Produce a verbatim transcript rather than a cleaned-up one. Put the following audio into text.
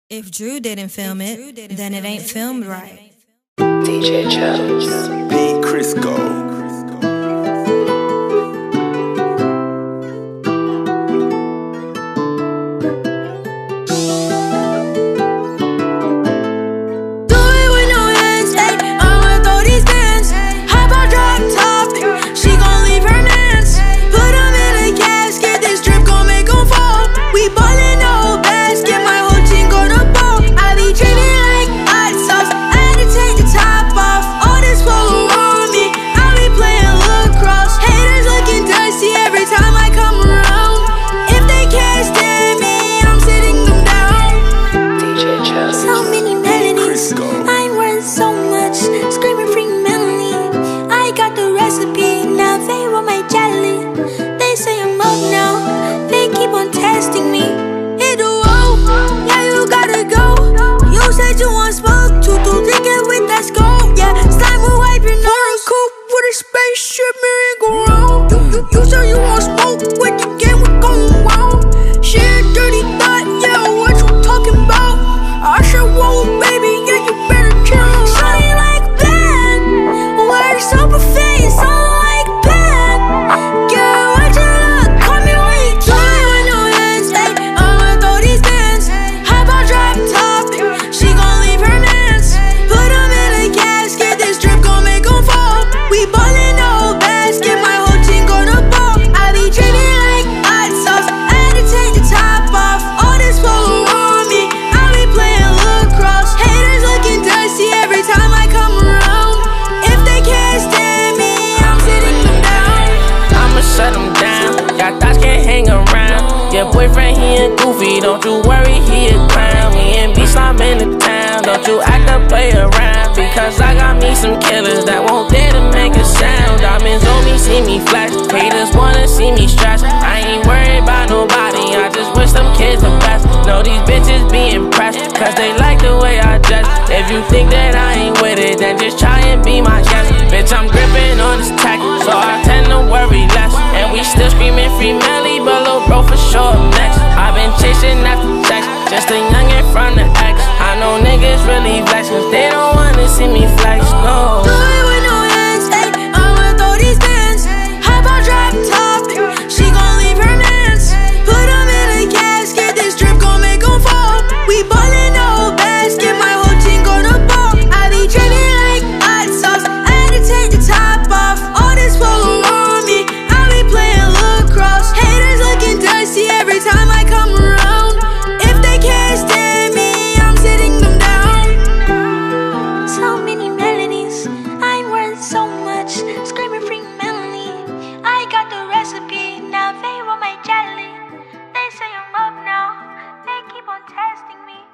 If Drew didn't film it, then it ain't filmed right. D J Jones. Beat Crisco. Spaceship, me ain't go round. You, you, you say you want smoke with the game, we gon' round. Shit, dirty thought, yeah, what you talking about? I said, whoa, baby, yeah, you better chill. Shawty like that, words so perfect, so like that. Yeah, what you look, call me when you talk. With no hands, ayy, I'ma throw these bands. Hop out, drop top, she gon' leave her mans. Put them in a casket, this drip gon' make them fall. We ballin' no basket, my whole team gonna ball. I be treated like hot sauce, I had to take the top off. All this polo on me, I be playing lacrosse. Haters looking dusty every time I come around. If they can't stand me, I'm sitting them down. I'ma shut them down, y'all thoughts can't hang around. Your boyfriend, he a goofy, don't you worry, he a clown. Me and B-Slime in the town, don't you act up, play around. Because I got me some killers that won't dare to make a sound. Diamonds on me, see me flash. Haters wanna see me stretch. I ain't worried about nobody, I just wish them kids the best. Know these bitches be impressed, cause they like the way I dress. If you think that I ain't with it, then just try and be my guest. Bitch, I'm gripping on this tech, so I tend to worry less. And we still screaming free Melly, but lil' bro for sure up next. I've been chasing after sex, just a youngin' from the X. I know niggas really vex, cause they don't wanna see me flex, no. Do it with no hands, ayy, I'ma throw these bands. Hop out, drop top, she gon' leave her mans. Put them in a casket, this drip gon' make them fall. We ballin' no basket, my whole team gonna ball. I be drippin' like hot sauce, I had to take the top off. All this polo on me, I be playing lacrosse. Haters looking dusty every time I come around. If they can't stand me, I'm sitting them down. So many melodies, I'm worth so much. Screaming free Melanie, I got the recipe, now they want my jelly. They say I'm up now, they keep on testing me.